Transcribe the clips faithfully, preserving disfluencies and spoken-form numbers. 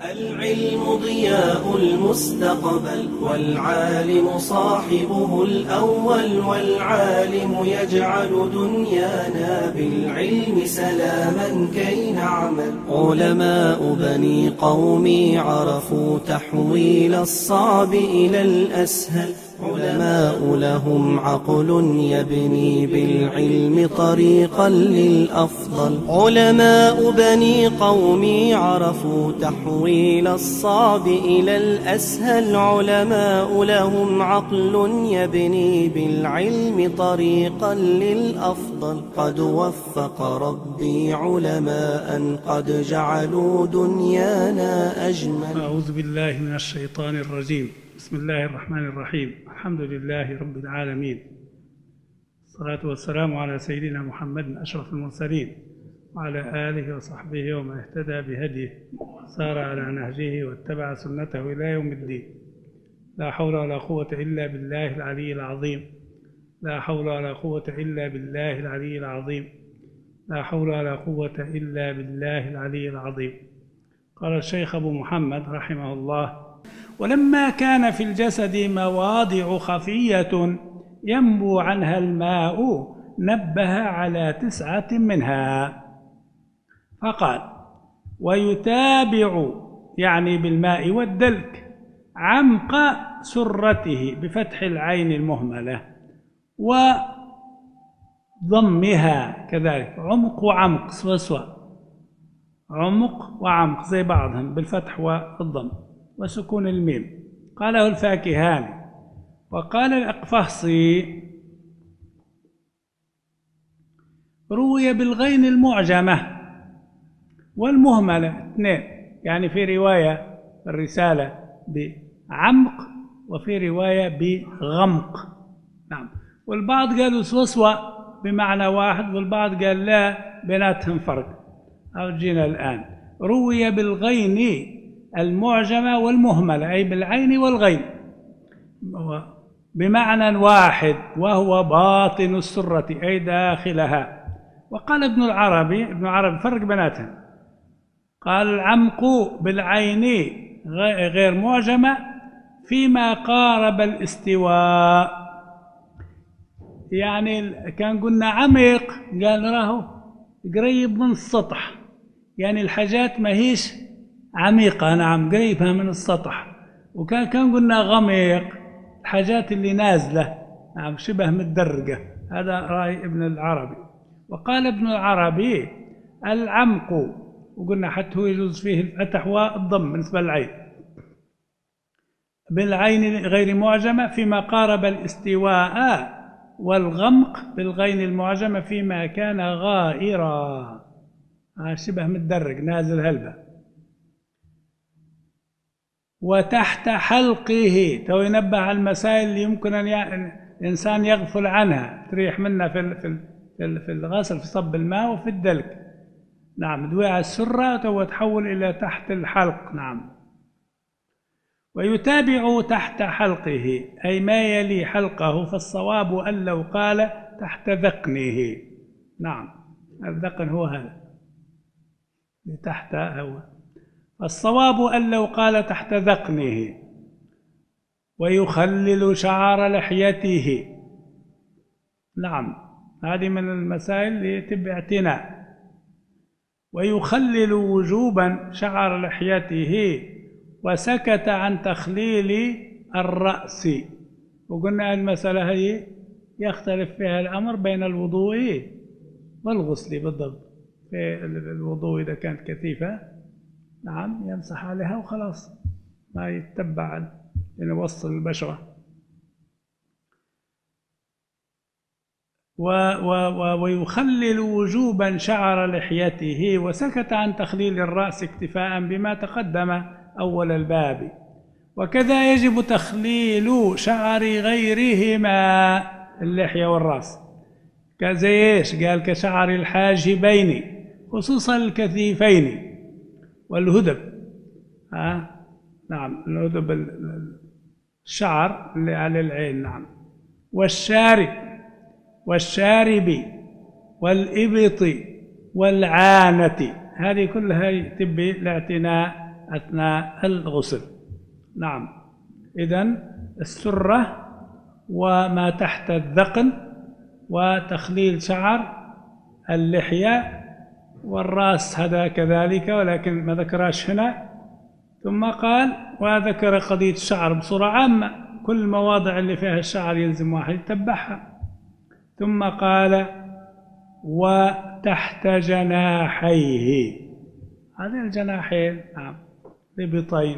العلم ضياء المستقبل والعالم صاحبه الأول، والعالم يجعل دنيانا بالعلم سلاما كي نعمل. علماء بني قومي عرفوا تحويل الصعب إلى الأسهل، علماء لهم عقل يبني بالعلم طريقا للأفضل. علماء بني قومي عرفوا تحويل الصعب إلى الأسهل، علماء لهم عقل يبني بالعلم طريقا للأفضل. قد وفق ربي علماء قد جعلوا دنيانا أجمل. أعوذ بالله من الشيطان الرجيم. بسم الله الرحمن الرحيم. الحمد لله رب العالمين، الصلاة والسلام على سيدنا محمد أشرف المرسلين وعلى آله وصحبه ومن اهتدى بهديه سار على نهجه واتبع سنته إلى يوم الدين. لا حول ولا قوة إلا بالله العلي العظيم. لا حول ولا قوة إلا بالله العلي العظيم. لا حول ولا قوة إلا بالله العلي العظيم. قال الشيخ أبو محمد رحمه الله: ولما كان في الجسد مواضع خفية ينبو عنها الماء نبه على تسعة منها، فقال: ويتابع يعني بالماء والدلك عمق سرته بفتح العين المهملة وضمها كذلك، عمق وعمق سوا سوا، عمق وعمق زي بعضهم بالفتح والضم وسكون الميم. قاله الفاكهاني. وقال الأقفصي: روي بالغين المعجمة والمهملة اثنين، يعني في رواية الرسالة بعمق وفي رواية بغمق. نعم. والبعض قالوا سوسوة بمعنى واحد، والبعض قال لا بيناتهم فرق. أو جينا الآن. روي بالغين المعجمة والمهملة أي بالعين والغين بمعنى واحد، وهو باطن السرة أي داخلها. وقال ابن العربي ابن العربي فرق بيناتهم، قال: العمق بالعين غير معجمة فيما قارب الاستواء، يعني كان قلنا عميق قال راهو قريب من السطح، يعني الحاجات ما هيش عميقة، نعم قريبها من السطح. وكان كان قلنا غميق الحاجات اللي نازلة، نعم شبه متدرجة. هذا رأي ابن العربي. وقال ابن العربي: العمق، وقلنا حتى هو يجوز فيه الفتح والضم بالنسبة للعين، بالعين غير معجمة فيما قارب الاستواء، والغمق بالغين المعجمة فيما كان غائرا، شبه متدرج نازل هلبة. وتحت حلقه، تو ينبه على المسائل اللي يمكن أن الإنسان يغفل عنها تريح منها في في الغسل في صب الماء وفي الدلك. نعم. دويع السرة تو تحول إلى تحت الحلق. نعم. ويتابع تحت حلقه أي ما يلي حلقه، فالصواب أن لو قال تحت ذقنه. نعم. الذقن هو هذا تحت هو. الصواب أن لو قال تحت ذقنه. ويخلل شعر لحيته. نعم. هذه من المسائل اللي تبع اعتناء. ويخلل وجوبا شعر لحيته وسكت عن تخليل الرأس. وقلنا المسألة هي يختلف فيها الأمر بين الوضوء والغسل بالضبط. في الوضوء إذا كانت كثيفة، نعم يمسح عليها وخلاص، ما يتبع يوصل البشرة. و و ويخلل وجوبا شعر لحيته وسكت عن تخليل الرأس اكتفاء بما تقدم أول الباب. وكذا يجب تخليل شعر غيرهما، اللحية والرأس، كزي ايش؟ قال: كشعر الحاجبين خصوصا الكثيفين والهدب. ها؟ نعم الهدب الشعر اللي على العين. نعم. والشارب والشارب والإبط والعانة، هذه كلها تبي الاعتناء أثناء الغسل. نعم، إذن السرة وما تحت الذقن وتخليل شعر اللحية والرأس هذا كذلك، ولكن ما ذكراش هنا. ثم قال وذكر قضية الشعر بصورة عامة، كل المواضع اللي فيها الشعر يلزم واحد يتبعها. ثم قال وتحت جناحيه، هذه الجناحين نعم لبطين.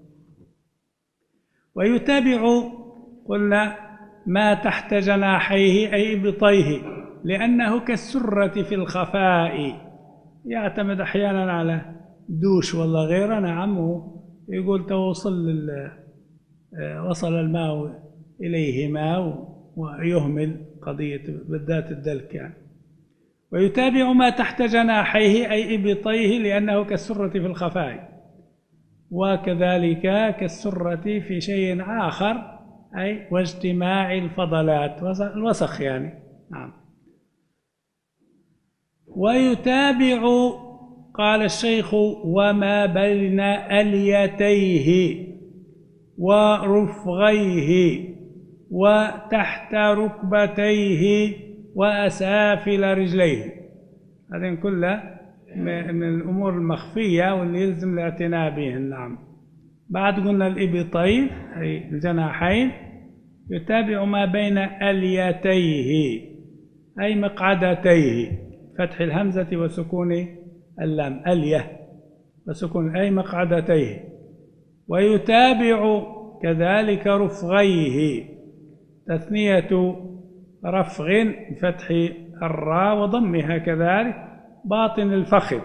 ويتابع قلنا ما تحت جناحيه أي إبطيه، لأنه كالسرة في الخفاء، يعتمد أحيانا على دوش ولا غيره. نعم، يقول توصل وصل الماء إليهما ويهمل قضية بالذات الدلك يعني. ويتابع ما تحت جناحيه أي إبطيه، لأنه كالسرة في الخفاء، وكذلك كالسرة في شيء آخر أي واجتماع الفضلات الوسخ يعني. نعم. ويتابع قال الشيخ وما بين أليتيه ورفغيه وتحت ركبتيه وأسافل رجليه، هذين كلها من الأمور المخفية واللي يلزم الاعتناء بهن. نعم. بعد قلنا الإبطين أي الجناحين. يتابع ما بين أليتيه أي مقعدتيه، فتح الهمزة وسكون اللام، أليه وسكون أي مقعدتيه. ويتابع كذلك رفغيه، تثنية رفغ بفتح الراء وضمها كذلك، باطن الفخذ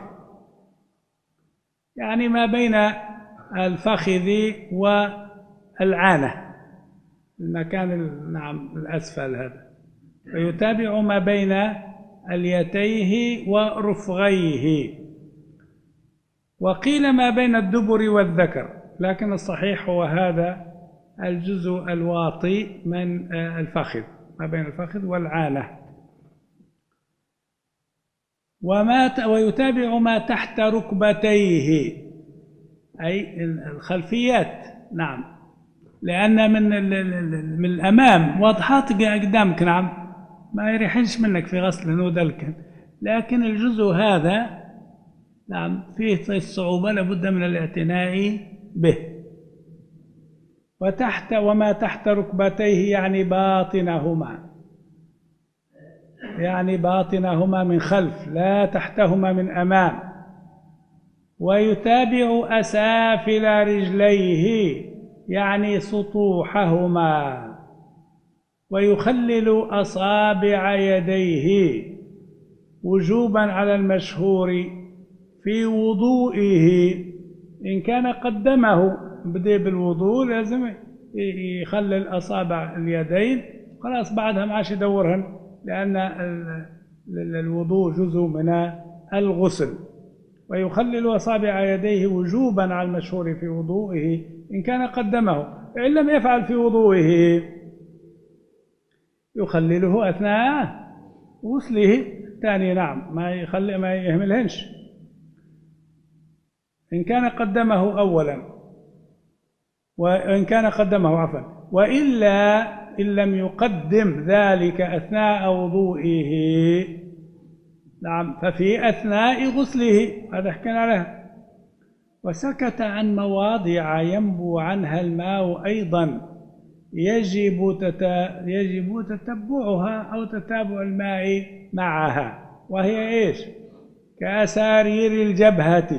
يعني ما بين الفخذ والعانة، المكان نعم الأسفل هذا. ويتابع ما بين أليتيه ورفغيه. وقيل ما بين الدبر والذكر، لكن الصحيح هو هذا الجزء الواطي من الفخذ، ما بين الفخذ والعانة. وما ويتابع ما تحت ركبتيه أي الخلفيات. نعم، لأن من من الأمام واضحات قدامك نعم ما يريحش منك في غسل ودلك، لكن الجزء هذا نعم فيه الصعوبة، لابد من الاعتناء به. وتحت وما تحت ركبتيه يعني باطنهما، يعني باطنهما من خلف لا تحتهما من أمام. ويتابع أسافل رجليه يعني سطوحهما. ويخلل أصابع يديه وجوبا على المشهور في وضوئه، إن كان قدمه بدأ بالوضوء لازم يخلل أصابع اليدين، خلاص بعدها ما عادش يدورهن، لأن الوضوء جزء من الغسل. ويخلل أصابع يديه وجوبا على المشهور في وضوئه إن كان قدمه، إن لم يفعل في وضوئه يخلله أثناء غسله الثاني. نعم، ما يخلي ما يهملهنش إن كان قدمه أولا، وإن كان قدمه عفوا، وإلا إن لم يقدم ذلك أثناء وضوئه نعم ففي أثناء غسله، هذا حكينا عليه. وسكت عن مواضع ينبو عنها الماء أيضا يجب تتا يجب تتبعها أو تتابع الماء معها، وهي إيش؟ كأسارير الجبهة،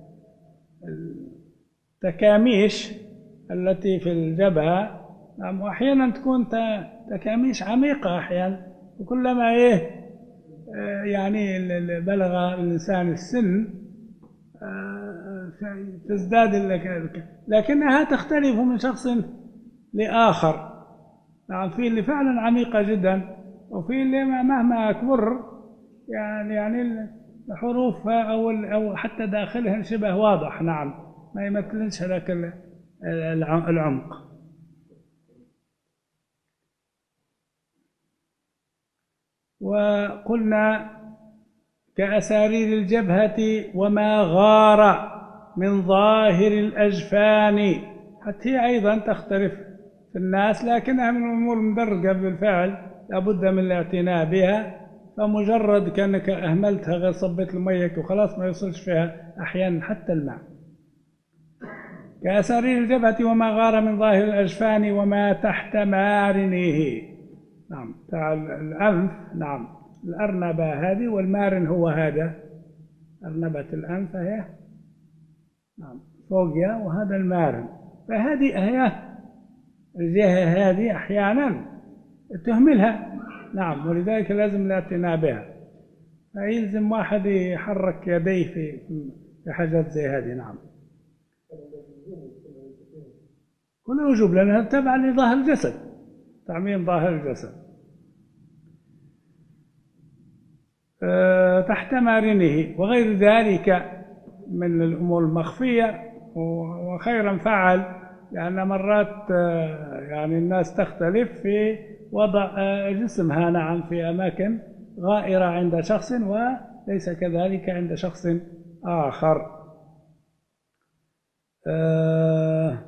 التكاميش التي في الجبهة نعم، وأحيانا تكون تكاميش عميقة أحيانا، وكلما إيه يعني بلغ الإنسان السن تزداد، لكنها تختلف من شخص لآخر. نعم، في اللي فعلا عميقة جدا، وفي اللي مهما كبر يعني يعني حروفها أو أو حتى داخلها شبه واضح. نعم، ما يمثلش هذاك العمق. وقلنا كأسارير الجبهة وما غار من ظاهر الأجفان، حتى هي أيضا تختلف في الناس، لكنها من الأمور المدرجة بالفعل لابد من الاعتناء بها. فمجرد كأنك أهملتها غير صبيت المية وخلاص ما يوصلش فيها أحيانا حتى الماء. كأسارير الجبهة وما غار من ظاهر الأجفان وما تحت مارنه. نعم، تاع الأنف. نعم، الأرنبة هذه، والمارن هو هذا أرنبة الأنف هي. نعم، فوقها، وهذا المارن. فهذه هي الجهة هذه أحيانا تهملها. نعم، ولذلك لازم الاعتناء بها. فيلزم واحد يحرك يديه في في حاجات زي هذه. نعم، كل وجوب لأنها تبع لظاهر الجسد، تعميم ظاهر الجسد. أه تحت مارنه وغير ذلك من الأمور المخفية، وخيرا فعل، لأن مرات يعني الناس تختلف في وضع جسمها. نعم، في أماكن غائرة عند شخص وليس كذلك عند شخص آخر. أه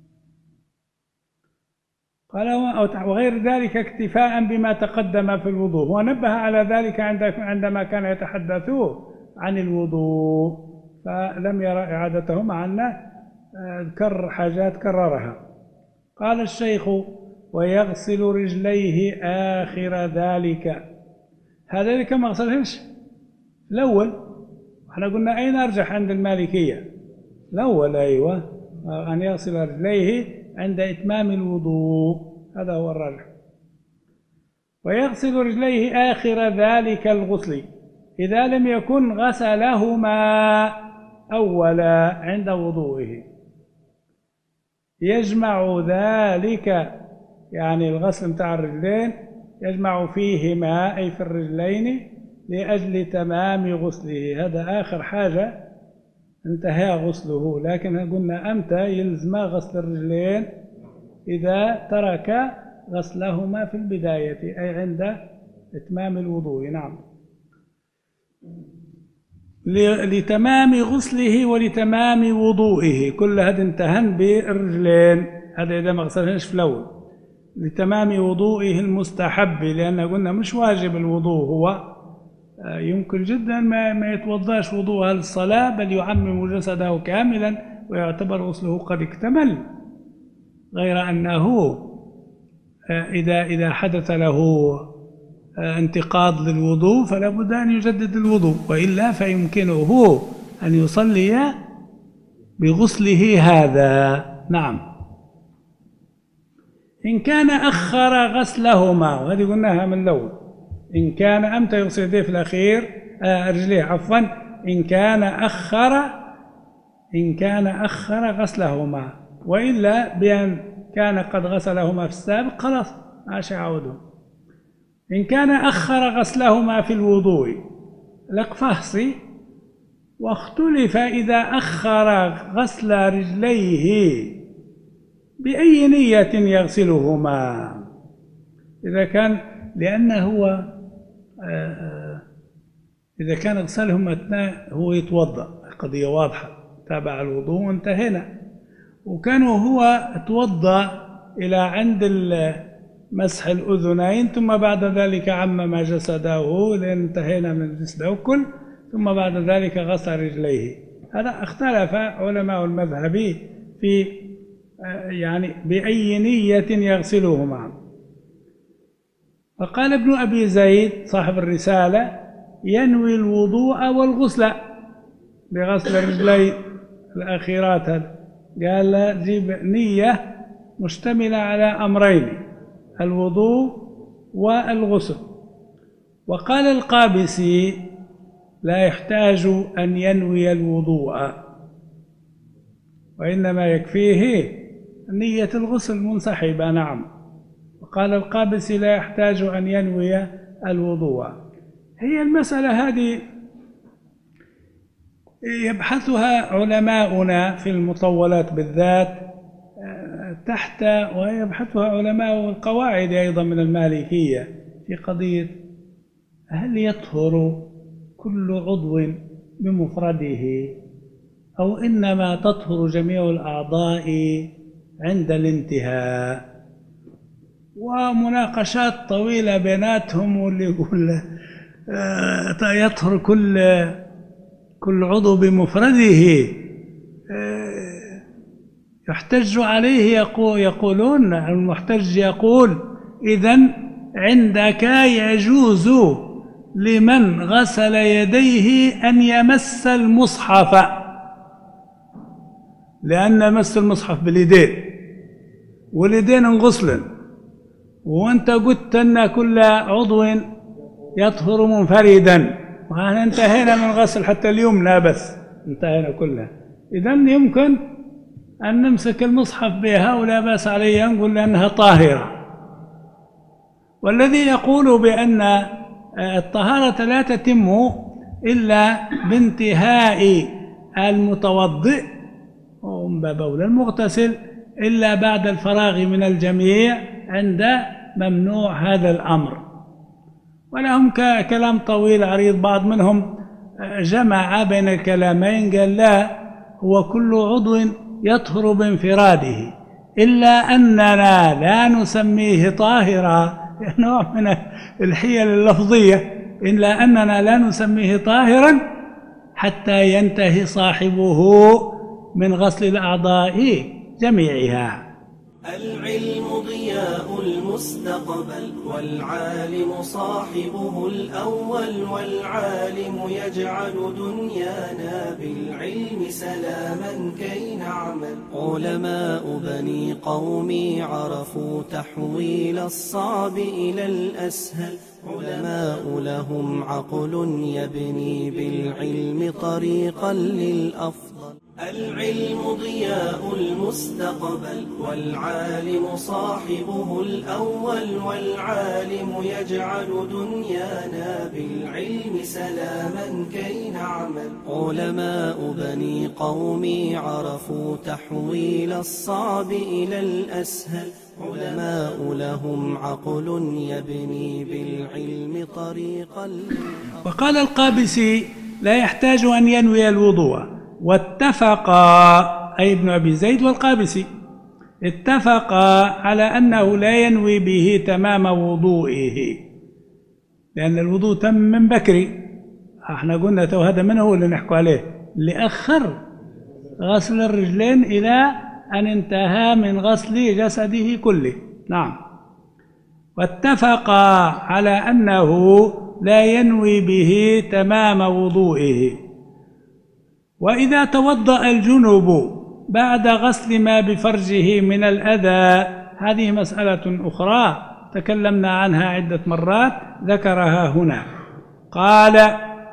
قال وغير ذلك اكتفاء بما تقدم في الوضوء. ونبه على ذلك عندما كان يتحدث عن الوضوء، فلم يرى إعادته، مع أنه ذكر حاجات كررها. قال الشيخ ويغسل رجليه آخر ذلك. هذا اللي كما غسلهمش الأول. احنا قلنا أين أرجح عند المالكية؟ الأول. أيوة، أن يغسل رجليه عند إتمام الوضوء، هذا هو الراجح. ويغسل رجليه آخر ذلك الغسل إذا لم يكن غسلهما أولا عند وضوئه. يجمع ذلك، يعني الغسل متاع الرجلين يجمع فيهما أي في الرجلين لأجل تمام غسله. هذا آخر حاجة انتهى غسله، لكن قلنا أمتى يلزم غسل الرجلين؟ إذا ترك غسلهما في البداية، أي عند إتمام الوضوء. نعم، لتمام غسله ولتمام وضوئه. كل هذا انتهن بالرجلين، هذا إذا ما غسلهنش في الأول. لتمام وضوئه المستحب، لأن قلنا مش واجب الوضوء، هو يمكن جدا ما ما يتوضاش وضوءها للصلاة، بل يعمم جسده كاملا ويعتبر غسله قد اكتمل. غير أنه إذا إذا حدث له انتقاض للوضوء فلا بد أن يجدد الوضوء، وإلا فيمكنه أن يصلي بغسله هذا. نعم، إن كان أخر غسلهما، وهذه قلناها من الأول. إن كان أمتى يغسل يديه في الأخير، آه رجليه عفوا، إن كان أخر إن كان أخر غسلهما، وإلا بأن كان قد غسلهما في السابق خلاص عاش يعودهم. إن كان أخر غسلهما في الوضوء لقفهصي، واختلف إذا أخر غسل رجليه بأي نية يغسلهما. إذا كان لأنه هو إذا كان غسلهما أثناء هو يتوضأ، قضية واضحة، تابع الوضوء وانتهينا. وكانوا هو توضأ إلى عند مسح الأذنين، ثم بعد ذلك عمم جسده لأن انتهينا من جسده كل، ثم بعد ذلك غسل رجليه. هذا اختلف علماء المذهب في يعني بأي نية يغسلهما. فقال ابن أبي زيد صاحب الرسالة ينوي الوضوء والغسل بغسل الرجلين الأخيرات. هذا قال جيب نية مشتملة على أمرين، الوضوء والغسل. وقال القابسي لا يحتاج أن ينوي الوضوء، وإنما يكفيه نية الغسل منسحبة. نعم، وقال القابسي لا يحتاج أن ينوي الوضوء. هي المسألة هذه يبحثها علماؤنا في المطولات بالذات تحت، ويبحثها علماء القواعد أيضا من المالكية في قضية هل يطهر كل عضو بمفرده أو إنما تطهر جميع الأعضاء عند الانتهاء. ومناقشات طويلة بيناتهم، واللي يقول يطهر كل كل عضو بمفرده، يحتج عليه، يقولون المحتج يقول إذن عندك يجوز لمن غسل يديه أن يمس المصحف، لأن مس المصحف باليدين واليدين انغسلن، وانت قلت أن كل عضو يطهر منفردا، وأنا انتهينا من غسل حتى اليمنى بس، انتهينا كلها. إذن يمكن أن نمسك المصحف بها ولا بأس عليها، نقول لأنها طاهرة. والذي يقول بأن الطهارة لا تتم إلا بانتهاء المتوضئ ومن باب أولى المغتسل إلا بعد الفراغ من الجميع، عند ممنوع هذا الأمر. ولهم كلام طويل عريض، بعض منهم جمع بين الكلامين، قال لا، هو كل عضو يطهر بانفراده، إلا أننا لا نسميه طاهرا، نوع من الحيل اللفظية، إلا أننا لا نسميه طاهرا حتى ينتهي صاحبه من غسل الأعضاء جميعها. العلم ضياء المستقبل، والعالم صاحبه الأول، والعالم يجعل دنيانا بالعلم سلاما كي نعمل. علماء بني قومي عرفوا تحويل الصعب إلى الأسهل، علماء لهم عقل يبني بالعلم طريقا للأفضل. العلم ضياء المستقبل، والعالم صاحبه الأول، والعالم يجعل دنيانا بالعلم سلاما كي نعمل. علماء بني قومي عرفوا تحويل الصعب إلى الأسهل، علماء لهم عقل يبني بالعلم طريقا. وقال القابسي لا يحتاج أن ينوي الوضوء. واتفقا، أي ابن أبي زيد والقابسي، اتفقا على أنه لا ينوي به تمام وضوئه، لأن الوضوء تم من بكري. احنا قلنا تو هذا من هو اللي نحكوا عليه، اللي أخر غسل الرجلين إلى أن انتهى من غسل جسده كله. نعم. واتفقا على أنه لا ينوي به تمام وضوئه. وإذا توضأ الجنب بعد غسل ما بفرجه من الأذى، هذه مسألة أخرى تكلمنا عنها عدة مرات، ذكرها هنا. قال: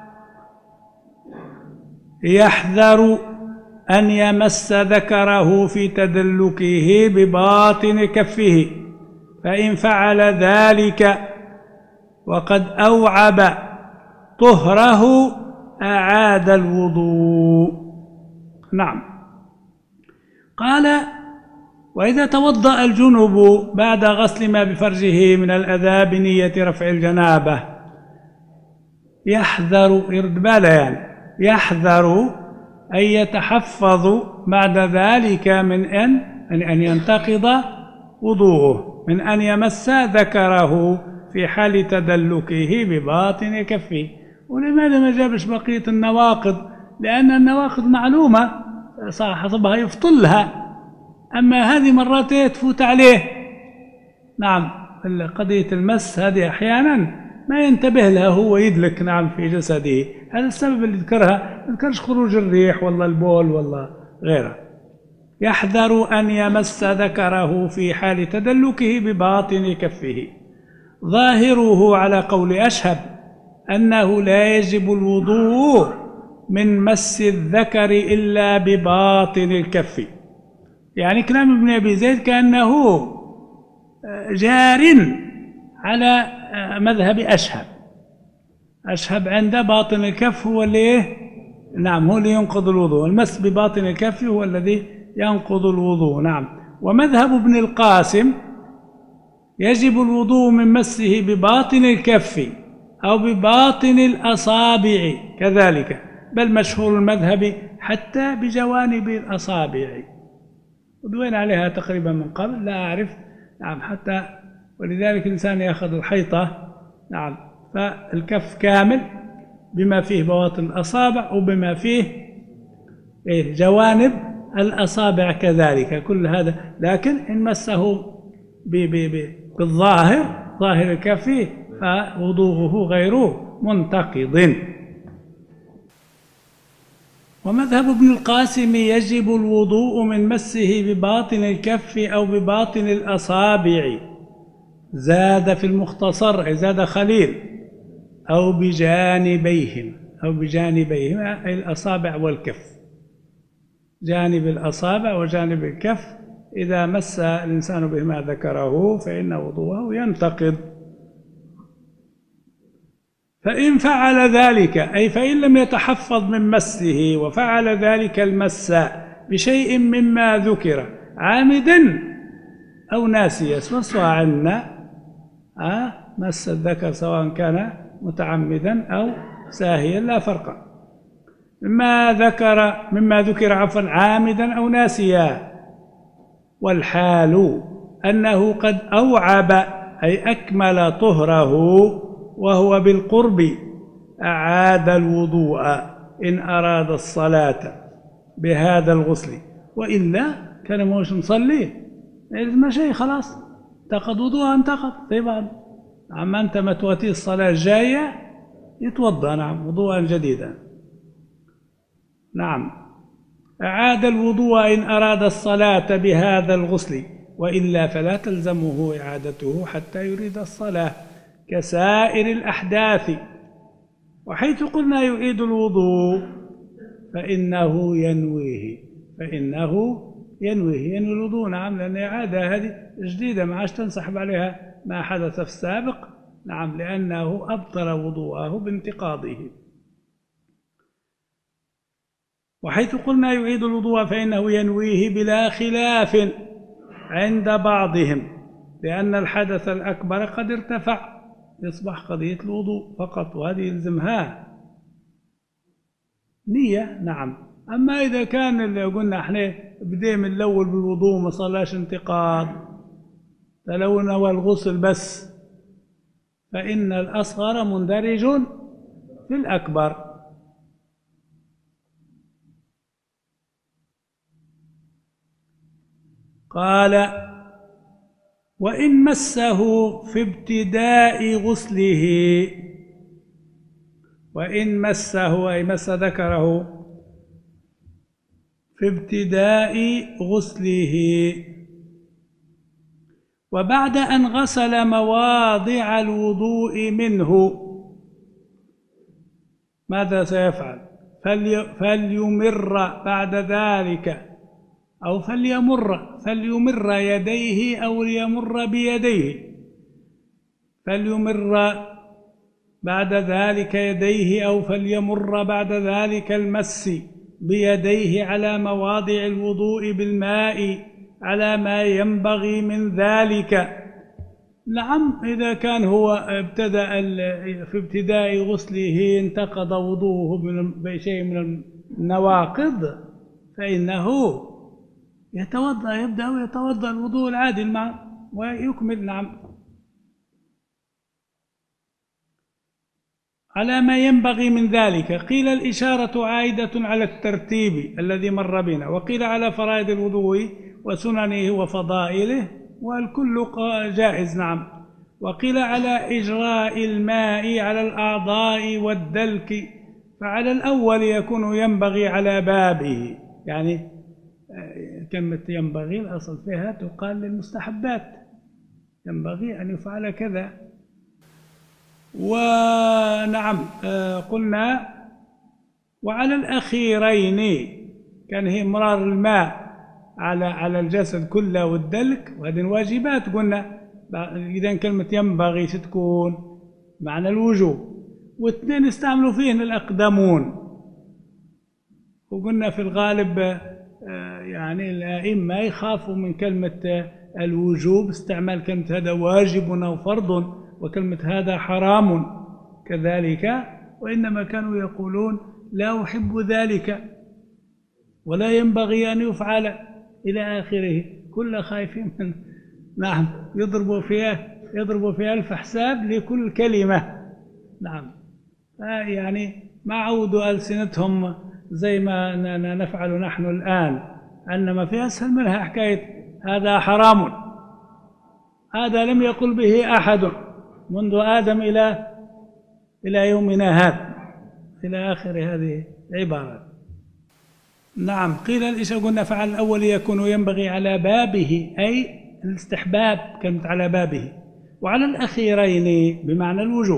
يحذر أن يمس ذكره في تدلكه بباطن كفه، فإن فعل ذلك وقد أوعب طهره أعاد الوضوء. نعم. قال: وإذا توضأ الجنب بعد غسل ما بفرجه من الأذى بنية رفع الجنابة، يحذر، يرد باله يعني، يحذر أن يتحفظ بعد ذلك من أن أن ينتقض وضوءه، من أن يمس ذكره في حال تدلكه بباطن كفه. ولماذا ما جابش بقية النواقض؟ لأن النواقض معلومة صاحبها يفطلها، أما هذه مرات تفوت عليه. نعم. قضية المس هذه أحيانا ما ينتبه لها، هو يدلك نعم في جسده، هذا السبب اللي ذكرها، ما ذكرش خروج الريح ولا البول ولا غيره. يحذر أن يمس ذكره في حال تدلكه بباطن كفه. ظاهره على قول أشهب أنه لا يجب الوضوء من مس الذكر إلا بباطن الكف. يعني كلام ابن أبي زيد كأنه جار على مذهب أشهب. أشهب عند باطن الكف هو اللي نعم هو اللي ينقض الوضوء، المس بباطن الكف هو الذي ينقض الوضوء. نعم. ومذهب ابن القاسم يجب الوضوء من مسه بباطن الكف أو بباطن الأصابع كذلك، بل مشهور المذهب حتى بجوانب الأصابع، ودوين عليها تقريبا من قبل لا أعرف. نعم حتى ولذلك الإنسان يأخذ الحيطة نعم فالكف كامل بما فيه بواطن الأصابع وبما فيه جوانب الأصابع كذلك كل هذا، لكن إن مسه بالظاهر ظاهر الكف فوضوءه غير منتقض. ومذهب ابن القاسم يجب الوضوء من مسه بباطن الكف أو بباطن الأصابع، زاد في المختصر زاد خليل أو بجانبيهم أو بجانبيهما أي الأصابع والكف، جانب الأصابع وجانب الكف إذا مس الإنسان بهما ذكره فإن وضوءه ينتقض. فإن فعل ذلك أي فإن لم يتحفظ من مسه وفعل ذلك المس بشيء مما ذكر عامدا أو ناسيا، سواء عنا أه مس الذكر سواء كان متعمدا أو ساهيا لا فرق، مما ذكر مما ذكر عفوا عامدا أو ناسيا، والحال أنه قد أوعب أي أكمل طهره وهو بالقرب أعاد الوضوء إن أراد الصلاة بهذا الغسل، وإلا كان موش مصلي ما شيء خلاص انتقض وضوءه انتقض. طيب عما أنت ما تواتي الصلاة الجاية يتوضأ نعم وضوءا جديدا. نعم أعاد الوضوء إن أراد الصلاة بهذا الغسل، وإلا فلا تلزمه إعادته حتى يريد الصلاة كسائر الأحداث. وحيث قلنا يعيد الوضوء فإنه ينويه فإنه ينويه ينوي الوضوء نعم، لأن إعادة هذه جديدة ما عادش تنسحب عليها ما حدث في السابق نعم، لأنه أبطل وضوءه بانتقاضه. وحيث قلنا يعيد الوضوء فإنه ينويه بلا خلاف عند بعضهم، لأن الحدث الأكبر قد ارتفع يصبح قضية الوضوء فقط، وهذه يلزمها نية نعم. أما إذا كان اللي قلنا احنا بدي من الأول بالوضوء ما صلاش انتقاض فلو نوى الغسل بس فإن الأصغر مندرج في الأكبر. قال وإن مسه في ابتداء غسله، وإن مسه أي مس ذكره في ابتداء غسله وبعد أن غسل مواضع الوضوء منه، ماذا سيفعل؟ فلي فليمر بعد ذلك أو فليمر فليمر يديه أو ليمر بيديه، فليمر بعد ذلك يديه أو فليمر بعد ذلك المس بيديه على مواضع الوضوء بالماء على ما ينبغي من ذلك. نعم إذا كان هو ابتدأ في ابتداء غسله انتقض وضوءه بشيء من النواقض فإنه يتوضأ يبدأ يتوضأ الوضوء العادي الماء ويكمل نعم على ما ينبغي من ذلك. قيل الإشارة عائدة على الترتيب الذي مر بنا، وقيل على فرائض الوضوء وسننه وفضائله، والكل جائز نعم. وقيل على إجراء الماء على الأعضاء والدلك، فعلى الأول يكون ينبغي على بابه، يعني كلمة ينبغي الأصل فيها تقال للمستحبات، ينبغي أن يفعل كذا. ونعم قلنا وعلى الأخيرين كان هي مرار الماء على على الجسد كله والدلك، وهذه الواجبات قلنا. إذا كلمة ينبغي ستكون معنى الوجوب، واثنين استعملوا فيهن الأقدمون، وقلنا في الغالب يعني الأئمة يخافوا من كلمة الوجوب استعمال كلمة هذا واجب أو فرض وكلمة هذا حرام كذلك، وإنما كانوا يقولون لا أحب ذلك ولا ينبغي أن يفعل إلى آخره. كل خايفين من نعم يضربوا فيها يضربوا في ألف حساب لكل كلمة. نعم يعني ما عودوا ألسنتهم زي ما نفعل نحن الآن، أنما في أسهل منها حكاية هذا حرام، هذا لم يقل به أحد منذ آدم إلى إلى يومنا هذا، إلى آخر هذه العبارة. نعم قيل إيش قلنا؟ فعل الأول يكون ينبغي على بابه، أي الاستحباب كلمة على بابه، وعلى الأخيرين بمعنى الوجوب.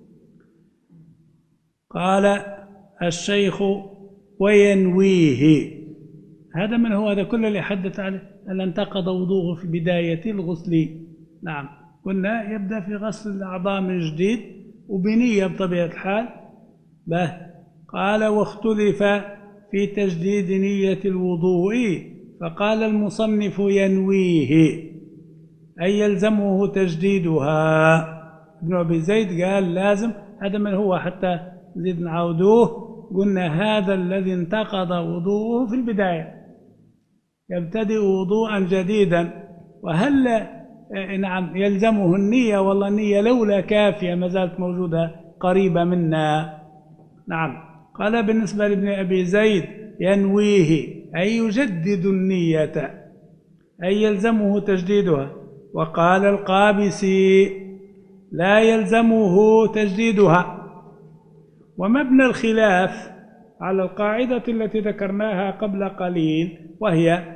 قال الشيخ وينويه، هذا من هو؟ هذا كل اللي حدث عليه أن انتقض وضوءه في بداية الغسل. نعم قلنا يبدأ في غسل الأعضاء من جديد وبنية بطبيعة الحال. به قال واختلف في تجديد نية الوضوء، فقال المصنف ينويه أي يلزمه تجديدها. ابن أبي زيد قال لازم، هذا من هو حتى نزيد نعودوه. قلنا هذا الذي انتقض وضوءه في البداية يبتدئ وضوءا جديدا، وهل نعم يلزمه النية؟ والله النية لولا كافية ما زالت موجودة قريبة منا. نعم قال بالنسبة لابن أبي زيد ينويه أي يجدد النية أي يلزمه تجديدها. وقال القابسي لا يلزمه تجديدها. ومبنى الخلاف على القاعدة التي ذكرناها قبل قليل، وهي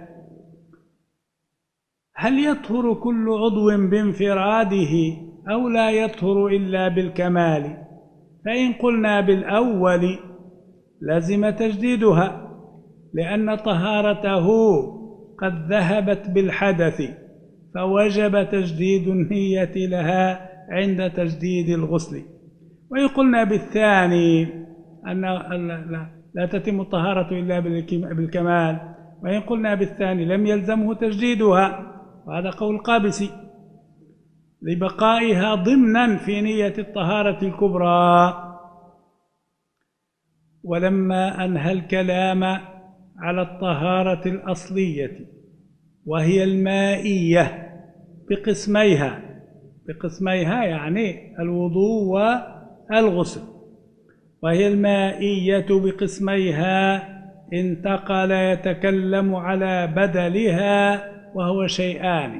هل يطهر كل عضو بانفراده أو لا يطهر إلا بالكمال؟ فإن قلنا بالأول لازم تجديدها لأن طهارته قد ذهبت بالحدث، فوجب تجديد النية لها عند تجديد الغسل. وإن قلنا بالثاني أن لا تتم الطهارة إلا بالكمال، وإن قلنا بالثاني لم يلزمه تجديدها، وهذا قول القابسي لبقائها ضمنا في نية الطهارة الكبرى. ولما أنهى الكلام على الطهارة الأصلية وهي المائية بقسميها، بقسميها يعني الوضوء والغسل، وهي المائية بقسميها انتقل يتكلم على بدلها، وهو شيئان: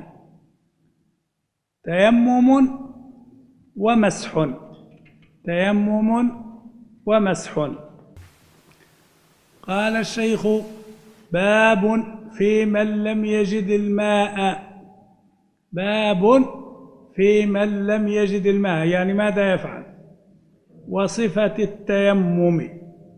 تيمم ومسح. تيمم ومسح. قال الشيخ: باب في من لم يجد الماء. باب في من لم يجد الماء، يعني ماذا يفعل؟ وصفة التيمم.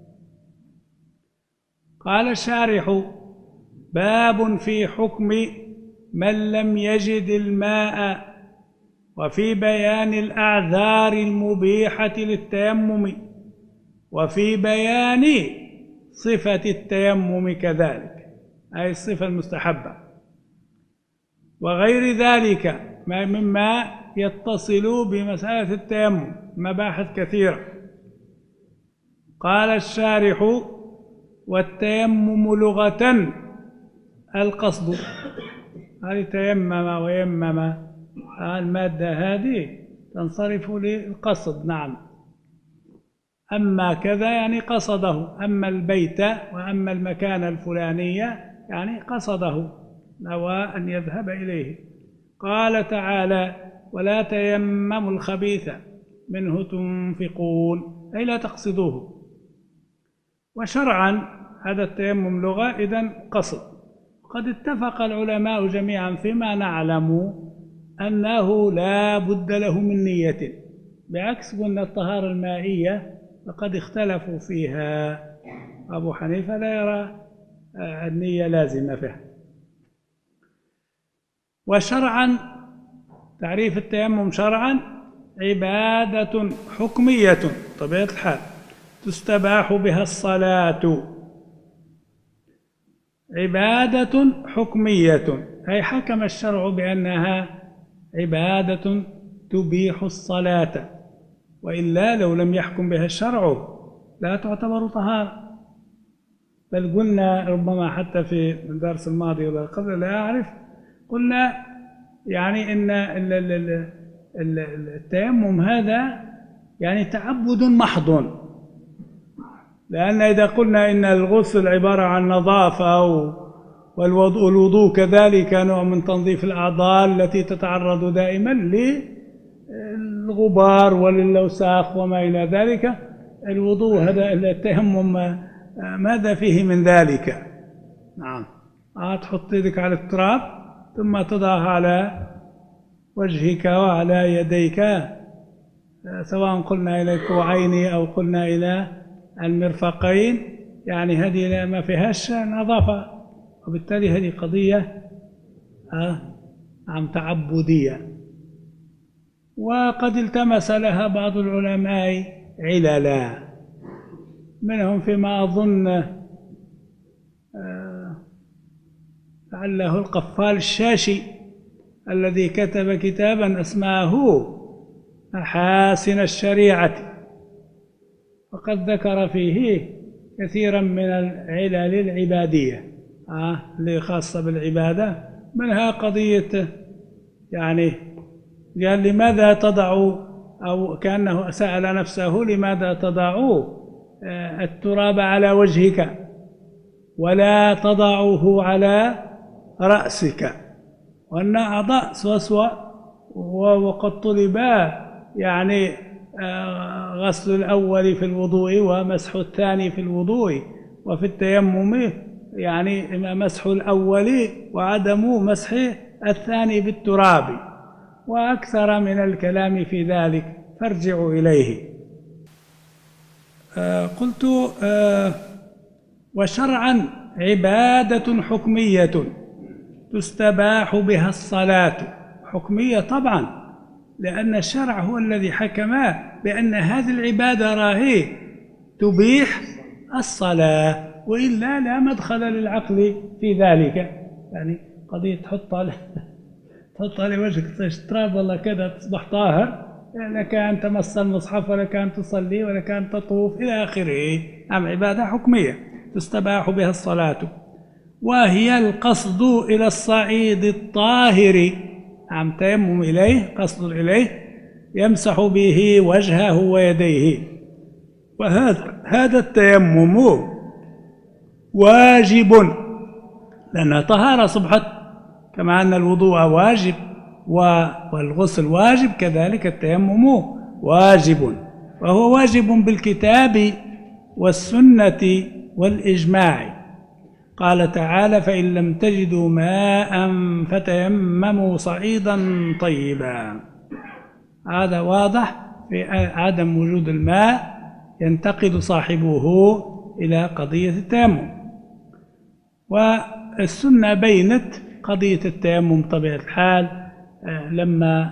قال الشارح: باب في حكم من لم يجد الماء، وفي بيان الأعذار المبيحة للتيمم، وفي بيان صفة التيمم كذلك، أي الصفة المستحبة، وغير ذلك مما يتصل بمسألة التيمم، مباحث كثيرة. قال الشارح: والتيمم لغة القصد. هذه تيمم ويمم، المادة هذه تنصرف للقصد. نعم، أما كذا يعني قصده، أما البيت وأما المكان الفلانية يعني قصده، نوى أن يذهب إليه. قال تعالى: ولا تيمموا الخبيث منه تنفقون، أي لا تقصدوه. وشرعا هذا التيمم لغة، إذن قصد. قد اتفق العلماء جميعا فيما نعلم أنه لا بد له من نية، بعكس قلنا الطهارة المائية فقد اختلفوا فيها. أبو حنيفة لا يرى النية لازمة فيها. وشرعا تعريف التيمم شرعا: عبادة حكمية طبيعة الحال تستباح بها الصلاة. عبادة حكمية أي حكم الشرع بأنها عبادة تبيح الصلاة، وإلا لو لم يحكم بها الشرع لا تعتبر طهارة. بل قلنا ربما حتى في الدرس الماضي ولا قبل لا أعرف، قلنا يعني إن التيمم هذا يعني تعبد محض، لأن إذا قلنا إن الغسل عبارة عن نظافة والوضوء كذلك نوع من تنظيف الأعضاء التي تتعرض دائما للغبار وللأوساخ وما إلى ذلك، الوضوء هذا التيمم ماذا فيه من ذلك؟ نعم، تحط يدك على التراب ثم تضعها على وجهك وعلى يديك، سواء قلنا إلى الكوعين أو قلنا إلى المرفقين، يعني هذه ما فيهاش نظافة، وبالتالي هذه قضية عم تعبدية. وقد التمس لها بعض العلماء عللا، منهم فيما أظن لعله القفال الشاشي الذي كتب كتابا اسمه محاسن الشريعة، وقد ذكر فيه كثيرا من العلل العبادية آه اللي خاصة بالعبادة، منها قضية يعني قال لماذا تضع، أو كأنه سأل نفسه لماذا تضع التراب على وجهك ولا تضعه على رأسك، وأن أعضاء سوسوة، وقد طلبا يعني غسل الأول في الوضوء ومسح الثاني في الوضوء، وفي التيمم يعني مسح الأول وعدم مسح الثاني بالتراب، وأكثر من الكلام في ذلك فارجعوا إليه. آه قلت آه وشرعا عبادة حكمية تستباح بها الصلاة. حكمية طبعا، لأن الشرع هو الذي حكم بأن هذه العبادة راهي تبيح الصلاة، وإلا لا مدخل للعقل في ذلك. يعني قضية تحط على تحط على وجهك تراب والله كذا تصبح طاهر، لا كان تمس المصحف ولا كان تصلي ولا كان تطوف إلى آخره. نعم، عبادة حكمية تستباح بها الصلاة، وهي القصد إلى الصعيد الطاهر. نعم، تيمم إليه، قصد إليه يمسح به وجهه ويديه، وهذا هذا التيمم واجب، لأنها طهارة صبحت، كما أن الوضوء واجب والغسل واجب، كذلك التيمم واجب، وهو واجب بالكتاب والسنة والإجماع. قال تعالى: فإن لم تجدوا ماء فتيمموا صعيدا طيبا. هذا واضح، في عدم وجود الماء ينتقل صاحبه إلى قضية التيمم. والسنة بينت قضية التيمم طبيعة الحال، لما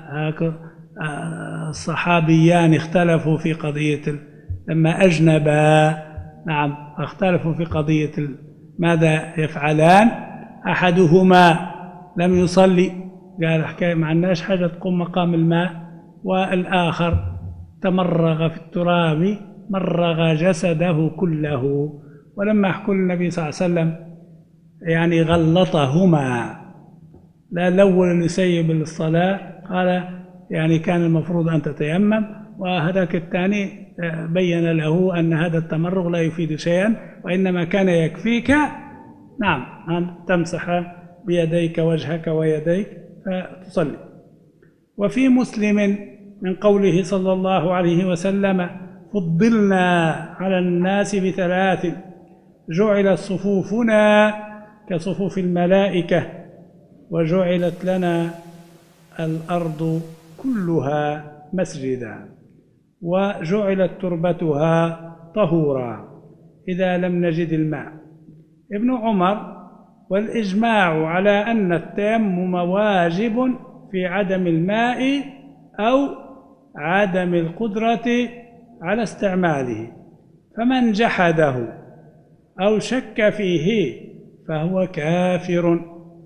الصحابيان اختلفوا في قضية لما أجنبا، نعم اختلفوا في قضية ماذا يفعلان. أحدهما لم يصلي، قال حكاية ما عندناش حاجة تقوم مقام الماء، والآخر تمرغ في التراب مرغ جسده كله. ولما حكوا النبي صلى الله عليه وسلم يعني غلطهما، لا الأول اللي يسيب للصلاة قال يعني كان المفروض أن تتيمم، وهذاك الثاني بين له أن هذا التمرغ لا يفيد شيئا، وإنما كان يكفيك نعم أن تمسح بيديك وجهك ويديك فتصلي. وفي مسلم من قوله صلى الله عليه وسلم: فضلنا على الناس بثلاث، جعلت صفوفنا كصفوف الملائكة، وجعلت لنا الأرض كلها مسجدا، وجعلت تربتها طهورا إذا لم نجد الماء. ابن عمر: والإجماع على أن التيمم واجب في عدم الماء أو عدم القدرة على استعماله، فمن جحده أو شك فيه فهو كافر.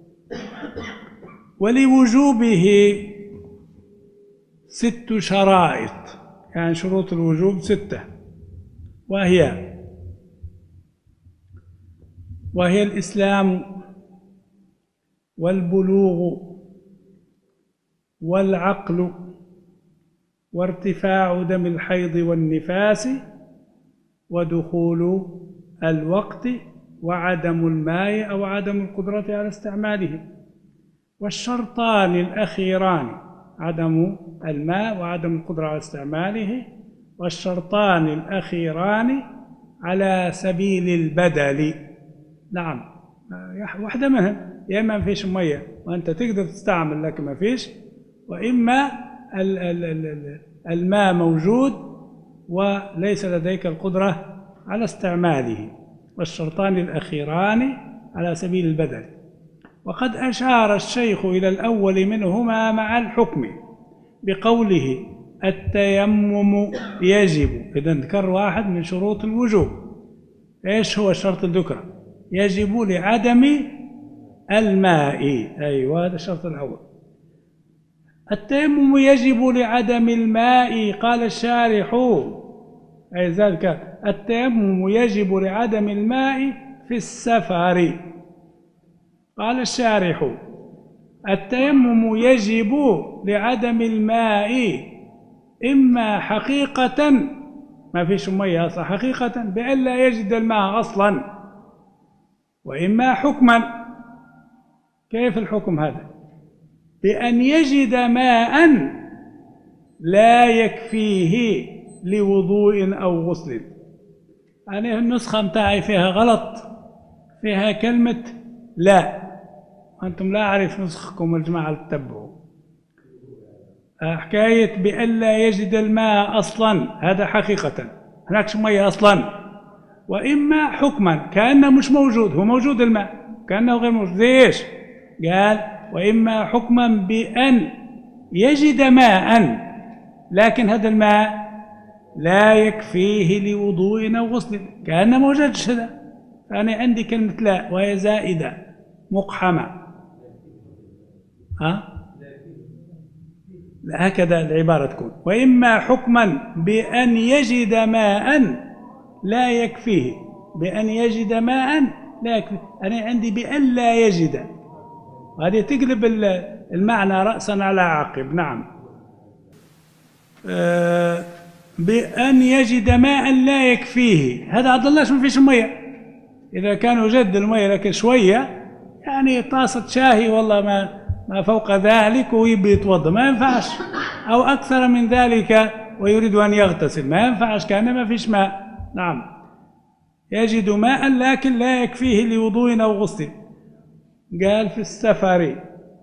ولوجوبه ست شرائط، يعني شروط الوجوب ستة، وهي وهي الإسلام والبلوغ والعقل وارتفاع دم الحيض والنفاس ودخول الوقت وعدم الماء أو عدم القدرة على استعماله. والشرطان الأخيران عدم الماء وعدم القدرة على استعماله، والشرطان الأخيران على سبيل البدل. نعم، واحدة منهم، يا إما ما فيش مية وأنت تقدر تستعمل لكن ما فيش، وإما الماء موجود وليس لديك القدرة على استعماله. والشرطان الأخيران على سبيل البدل. وقد أشار الشيخ إلى الأول منهما مع الحكم بقوله التيمم يجب. إذا ذكر واحد من شروط الوجوب. إيش هو الشرط الذكر؟ يجب لعدم الماء. أيوة، هذا الشرط الأول. التيمم يجب لعدم الماء، قال الشارح، أي ذلك التيمم يجب لعدم الماء في السفر. قال الشارح التيمم يجب لعدم الماء إما حقيقة، ما فيش مية أصلا، حقيقة بأن لا يجد الماء أصلا، وإما حكما. كيف الحكم هذا؟ بأن يجد ماء لا يكفيه لوضوء أو غسل. يعني النسخة متاعي فيها غلط، فيها كلمة لا، أنتم لا أعرف نسخكم الجماعة اللي تتبعوا. حكاية بأن لا يجد الماء أصلا هذا حقيقة، هناكش مية أصلا. وإما حكما، كأنه مش موجود، هو موجود الماء كأنه غير موجود. ليش؟ قال وإما حكما بأن يجد ماء لكن هذا الماء لا يكفيه لوضوء أو غسل، كأنه موجود هذا. فأنا عندي كلمة لا وهي زائدة مقحمة. ها؟ هكذا العبارة تكون. وإما حكما بأن يجد ماء لا يكفيه، بأن يجد ماء لا يكفيه. أنا عندي بأن لا يجد، هذه تقلب المعنى رأسا على عقب. نعم، أه بأن يجد ماء لا يكفيه، هذا عبد الله ما فيش مية. إذا كان وجد المية لكن شوية، يعني طاسة شاهي والله ما ما فوق ذلك ويبي يتوضا، ما ينفعش. أو أكثر من ذلك ويريد أن يغتسل، ما ينفعش، كأنه ما فيش ماء. نعم، يجد ماء لكن لا يكفيه لوضوء أو غسل. قال في السفر،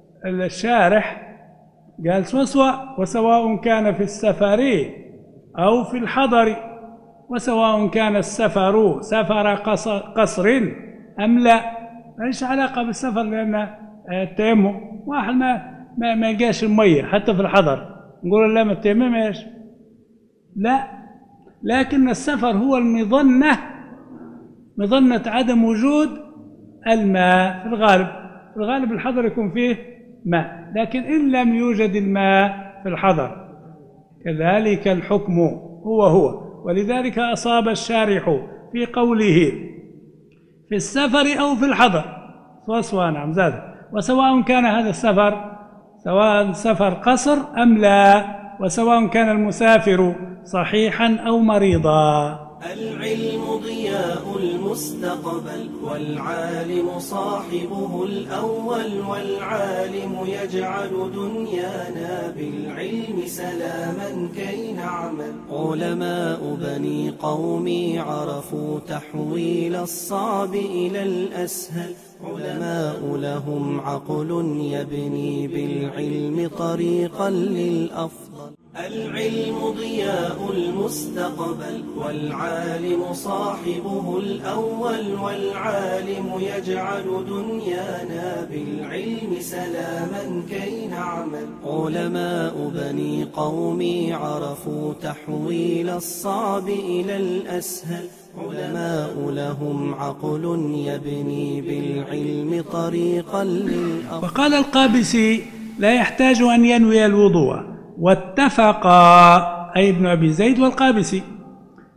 الشارح قال وسواء وسواء كان في السفر أو في الحضر، وسواء كان السفر سفر قصر أم لا. ماليش علاقة بالسفر، لأن التيمم واحد ما ما ما يلقاش المية حتى في الحضر، نقول لا ما التيمم ايش؟ لا، لكن السفر هو المظنة، مظنة عدم وجود الماء في الغالب. في الغالب الحضر يكون فيه ماء، لكن إن لم يوجد الماء في الحضر كذلك الحكم هو هو. ولذلك أصاب الشارح في قوله في السفر أو في الحضر سواء. نعم، زاد وسواء كان هذا السفر سواء سفر قصر أم لا، وسواء كان المسافر صحيحا أو مريضا. العلم ضياء المستقبل، والعالم صاحبه الأول، والعالم يجعل دنيانا بالعلم سلاما كي نعمل. علماء بني قومي عرفوا تحويل الصعب إلى الأسهل، علماء لهم عقل يبني بالعلم طريقا للأفضل. العلم ضياء المستقبل، والعالم صاحبه الأول، والعالم يجعل دنيانا بالعلم سلاما كي نعمل. علماء بني قومي عرفوا تحويل الصعب إلى الأسهل، علماء لهم عقل يبني بالعلم طريقا للأفضل. وقال القابسي لا يحتاج أن ينوي الوضوء. واتفقا، أي ابن أبي زيد والقابسي،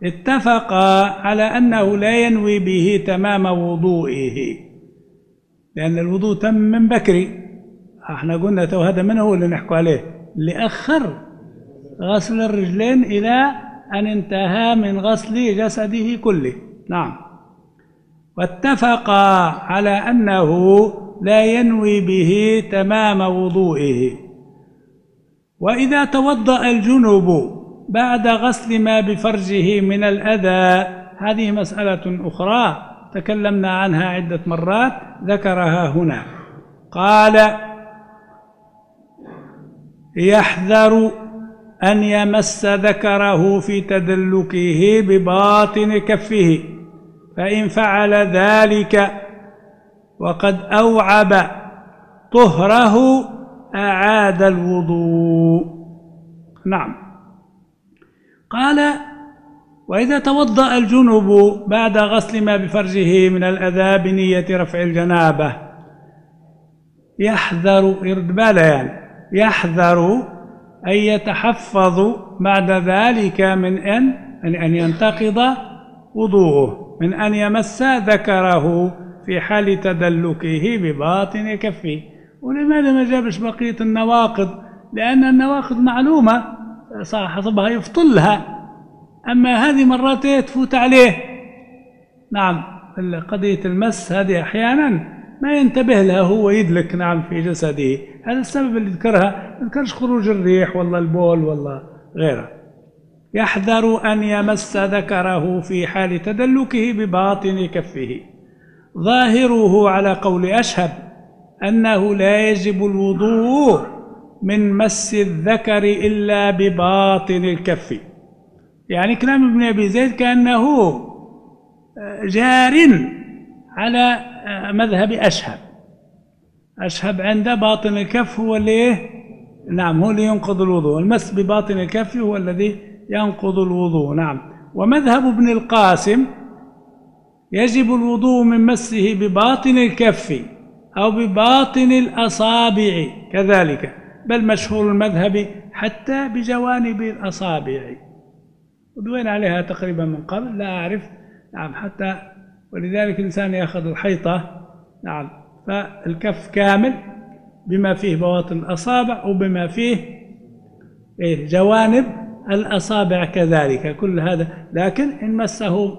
اتفقا على أنه لا ينوي به تمام وضوئه، لأن الوضوء تم من بكري. احنا قلنا تو هذا من هو اللي نحكوا عليه، اللي أخر غسل الرجلين إلى أن انتهى من غسل جسده كله. نعم. واتفقا على أنه لا ينوي به تمام وضوئه. وإذا توضأ الجنب بعد غسل ما بفرجه من الأذى، هذه مسألة أخرى تكلمنا عنها عدة مرات، ذكرها هنا. قال: يحذر أن يمس ذكره في تدلكه بباطن كفه، فإن فعل ذلك وقد أوعب طهره أعاد الوضوء. نعم. قال: وإذا توضأ الجنب بعد غسل ما بفرجه من الأذى بنية رفع الجنابة، يحذر يرد باله يعني يحذر أن يتحفظ بعد ذلك من أن أن ينتقض وضوءه، من أن يمس ذكره في حال تدلكه بباطن كفه. ولماذا ما جابش بقية النواقض؟ لأن النواقض معلومة صاحبها يفطلها، أما هذه مرات تفوت عليه. نعم. قضية المس هذه أحيانا ما ينتبه لها، هو يدلك نعم في جسده، هذا السبب اللي ذكرها، ما ذكرش خروج الريح ولا البول ولا غيره. يحذر أن يمس ذكره في حال تدلكه بباطن كفه. ظاهره على قول أشهب أنه لا يجب الوضوء من مس الذكر إلا بباطن الكف. يعني كلام ابن أبي زيد كأنه جار على مذهب أشهب. أشهب عند باطن الكف هو اللي نعم هو اللي ينقض الوضوء، المس بباطن الكف هو الذي ينقض الوضوء. نعم. ومذهب ابن القاسم يجب الوضوء من مسه بباطن الكف أو بباطن الأصابع كذلك، بل مشهور المذهب حتى بجوانب الأصابع، ودوين عليها تقريبا من قبل لا أعرف. نعم. حتى ولذلك الإنسان يأخذ الحيطة نعم فالكف كامل بما فيه بواطن الأصابع وبما فيه إيه جوانب الأصابع كذلك، كل هذا. لكن إن مسه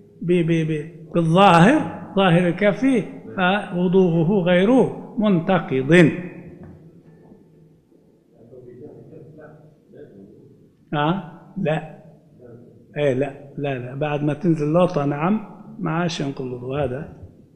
بالظاهر ظاهر الكف فوضوءه غير منتقض. آه لا ايه لا لا لا بعد ما تنزل لوطة نعم ما عادش ينقض الوضوء هذا.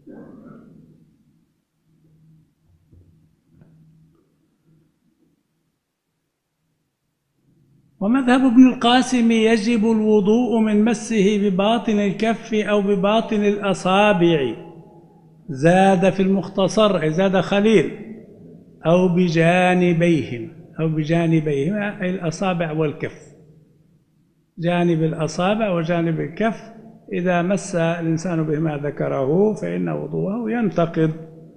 ومذهب ابن القاسم يجب الوضوء من مسه بباطن الكف أو بباطن الأصابع، زاد في المختصر زاد خليل أو بجانبيهم أو بجانبيهما أي الأصابع والكف، جانب الأصابع وجانب الكف إذا مس الإنسان بهما ذكره فإن وضوءه ينتقض.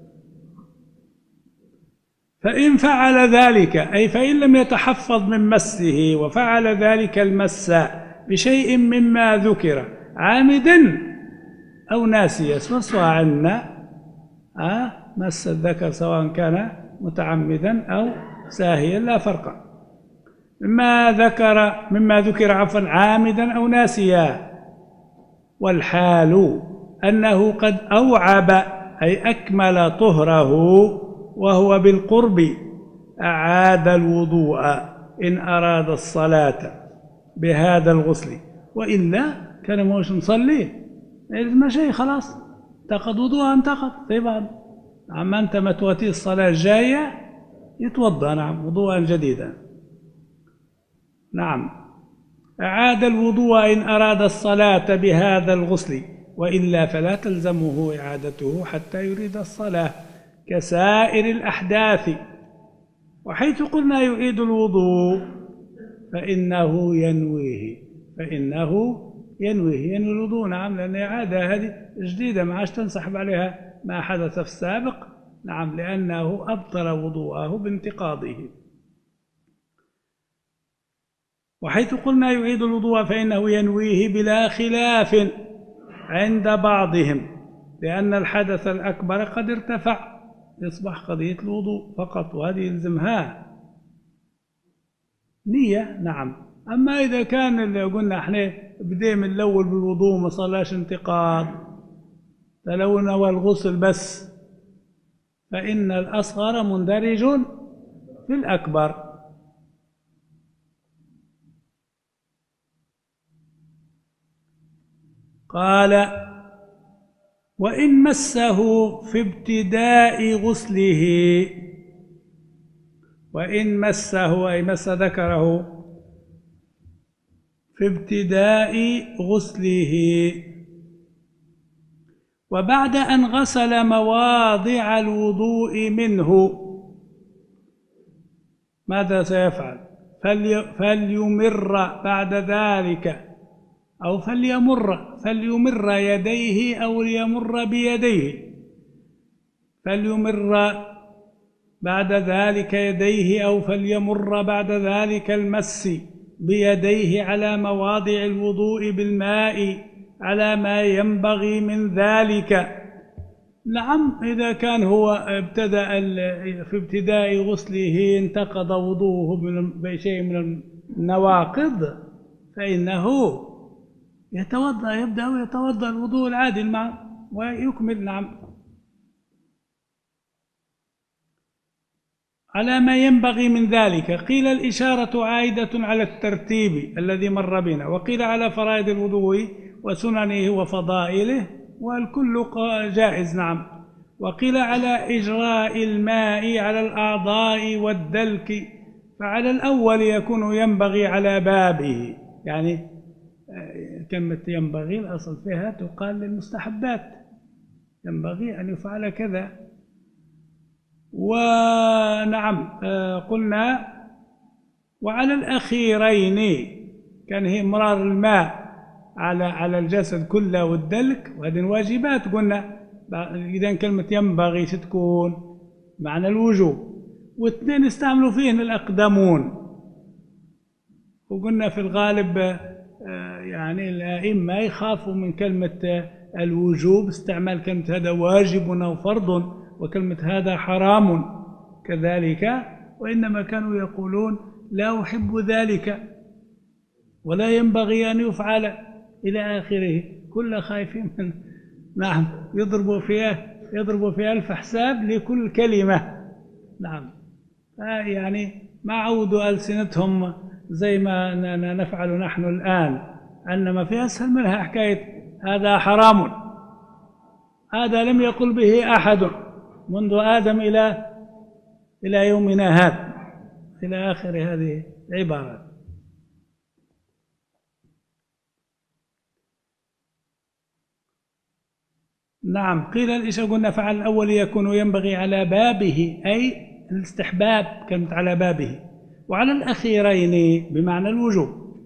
فإن فعل ذلك أي فإن لم يتحفظ من مسه وفعل ذلك المس بشيء مما ذكر عامدا أو ناسيا، سواء عنا آه مس الذكر سواء كان متعمدا أو ساهيا لا فرق، مما ذكر مما ذكر عفوا عامدا أو ناسيا، والحال أنه قد أوعب أي أكمل طهره وهو بالقرب أعاد الوضوء إن أراد الصلاة بهذا الغسل، وإلا كان موش نصلي ما شيء خلاص انتقض وضوء انتقض. طيب عما أنت ما تواتي الصلاة الجاية يتوضأ نعم وضوءا جديدا. نعم. أعاد الوضوء إن أراد الصلاة بهذا الغسل، وإلا فلا تلزمه إعادته حتى يريد الصلاة كسائر الأحداث. وحيث قلنا يعيد الوضوء فإنه ينويه فإنه ينويه ينوي الوضوء نعم، لأن إعادة هذه جديدة ما عادش تنسحب عليها ما حدث في السابق. نعم. لأنه أبطل وضوءه بانتقاضه. وحيث قلنا يعيد الوضوء فإنه ينويه بلا خلاف عند بعضهم، لأن الحدث الأكبر قد ارتفع، يصبح قضية الوضوء فقط، وهذه يلزمها نية. نعم. أما إذا كان اللي قلنا احنا بدي من الأول بالوضوء ما صلاش انتقاض، فلو نوى الغسل بس فإن الأصغر مندرج في الأكبر. قال: وإن مسه في ابتداء غسله، وإن مسه أي مس ذكره في ابتداء غسله وبعد أن غسل مواضع الوضوء منه، ماذا سيفعل؟ فلي فليمر بعد ذلك أو فليمر فليمر يديه أو ليمر بيديه، فليمر بعد ذلك يديه أو فليمر بعد ذلك المس بيديه على مواضع الوضوء بالماء على ما ينبغي من ذلك. نعم. إذا كان هو ابتدأ في ابتداء غسله انتقض وضوءه بشيء من النواقض فإنه يتوضأ، يبدأ يتوضأ الوضوء العادي الماء ويكمل. نعم. على ما ينبغي من ذلك. قيل الإشارة عائدة على الترتيب الذي مر بنا، وقيل على فرائض الوضوء وسننه وفضائله، والكل جائز. نعم. وقيل على إجراء الماء على الأعضاء والدلك، فعلى الأول يكون ينبغي على بابه، يعني كلمة ينبغي الأصل فيها تقال للمستحبات، ينبغي أن يفعل كذا. ونعم قلنا وعلى الأخيرين كان هي مرار الماء على على الجسد كله والدلك، وهذه واجبات. قلنا إذا كلمة ينبغي ستكون معنى الوجوب، واثنين استعملوا فيه الأقدمون، وقلنا في الغالب يعني الأئمة يخافوا من كلمة الوجوب، استعمال كلمة هذا واجب أو فرض، وكلمة هذا حرام كذلك، وإنما كانوا يقولون لا أحب ذلك ولا ينبغي أن يفعل إلى آخره، كل خايفين من نعم يضربوا فيها يضربوا في ألف حساب لكل كلمة. نعم. يعني ما عودوا ألسنتهم زي ما نفعل نحن الآن، أنما في أسهل منها حكاية هذا حرام، هذا لم يقل به أحد منذ آدم إلى إلى يومنا هذا، إلى آخر هذه العبارات. نعم. قيل الإشاء قلنا فعل الأول يكون ينبغي على بابه، أي الاستحباب كانت على بابه، وعلى الأخيرين بمعنى الوجوب.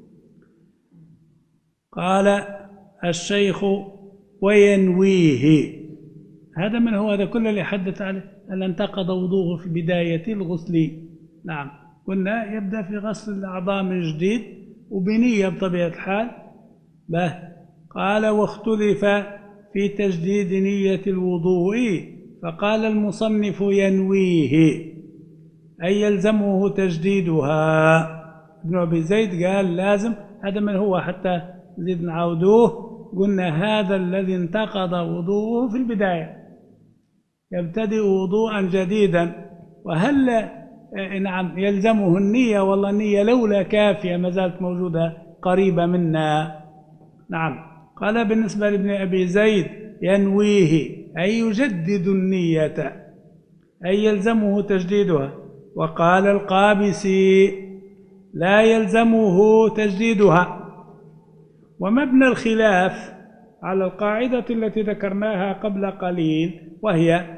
قال الشيخ وينويه، هذا من هو هذا كل اللي حدث عليه أن انتقض وضوءه في بداية الغسل. نعم. قلنا يبدأ في غسل الأعضاء من جديد وبنية بطبيعة الحال. به قال واختلف في تجديد نية الوضوء، فقال المصنف ينويه أي يلزمه تجديدها. ابن أبي زيد قال لازم، هذا من هو حتى نزيد نعودوه، قلنا هذا الذي انتقض وضوءه في البداية يبتدئ وضوءا جديدا، وهل نعم يلزمه النية؟ والله النية لولا كافية ما زالت موجودة قريبة منا. نعم. قال بالنسبة لابن أبي زيد ينويه أي يجدد النية أي يلزمه تجديدها. وقال القابسي لا يلزمه تجديدها. ومبنى الخلاف على القاعدة التي ذكرناها قبل قليل، وهي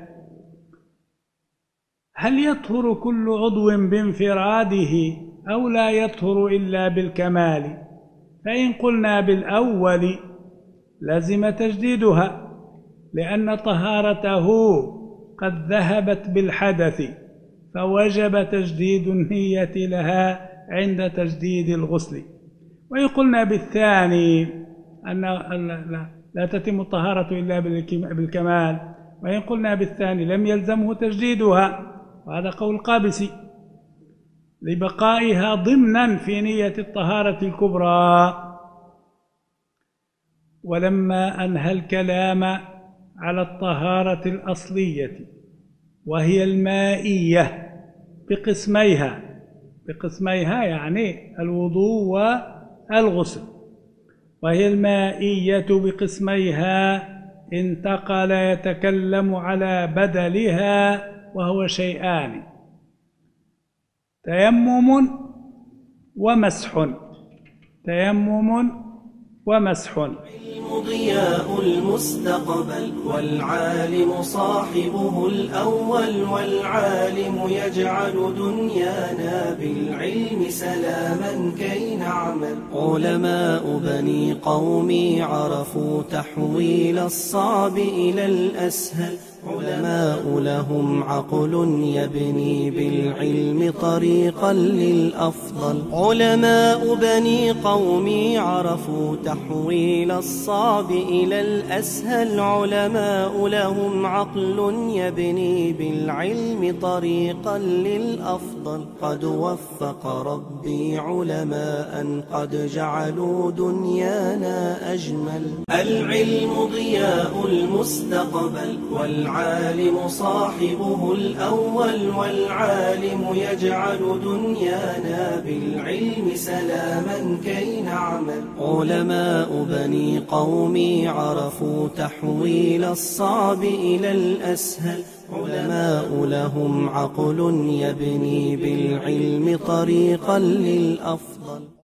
هل يطهر كل عضو بانفراده أو لا يطهر إلا بالكمال؟ فإن قلنا بالأول لازم تجديدها، لأن طهارته قد ذهبت بالحدث، فوجب تجديد النية لها عند تجديد الغسل. وإن قلنا بالثاني أن لا تتم الطهارة إلا بالكمال، وإن قلنا بالثاني لم يلزمه تجديدها، وهذا قول القابسي لبقائها ضمنا في نية الطهارة الكبرى. ولما أنهى الكلام على الطهارة الأصلية وهي المائية بقسميها، بقسميها يعني الوضوء والغسل، وهي المائية بقسميها انتقل يتكلم على بدلها، وهو شيئان: تيمم ومسح. تيمم ومسح. العلم ضياء المستقبل، والعالم صاحبه الأول، والعالم يجعل دنيانا بالعلم سلاما كي نعمل. علماء بني قومي عرفوا تحويل الصعب إلى الأسهل، علماء لهم عقل يبني بالعلم طريقا للأفضل. علماء بني قومي عرفوا تحويل الصعب إلى الأسهل، علماء لهم عقل يبني بالعلم طريقا للأفضل. قد وفق ربي علماء قد جعلوا دنيانا أجمل. العلم ضياء المستقبل، والعالم صاحبه الأول، والعالم يجعل دنيانا بالعلم سلاما كي نعمل. علماء بني قومي عرفوا تحويل الصعب إلى الأسهل، علماء لهم عقل يبني بالعلم طريقا للأفضل.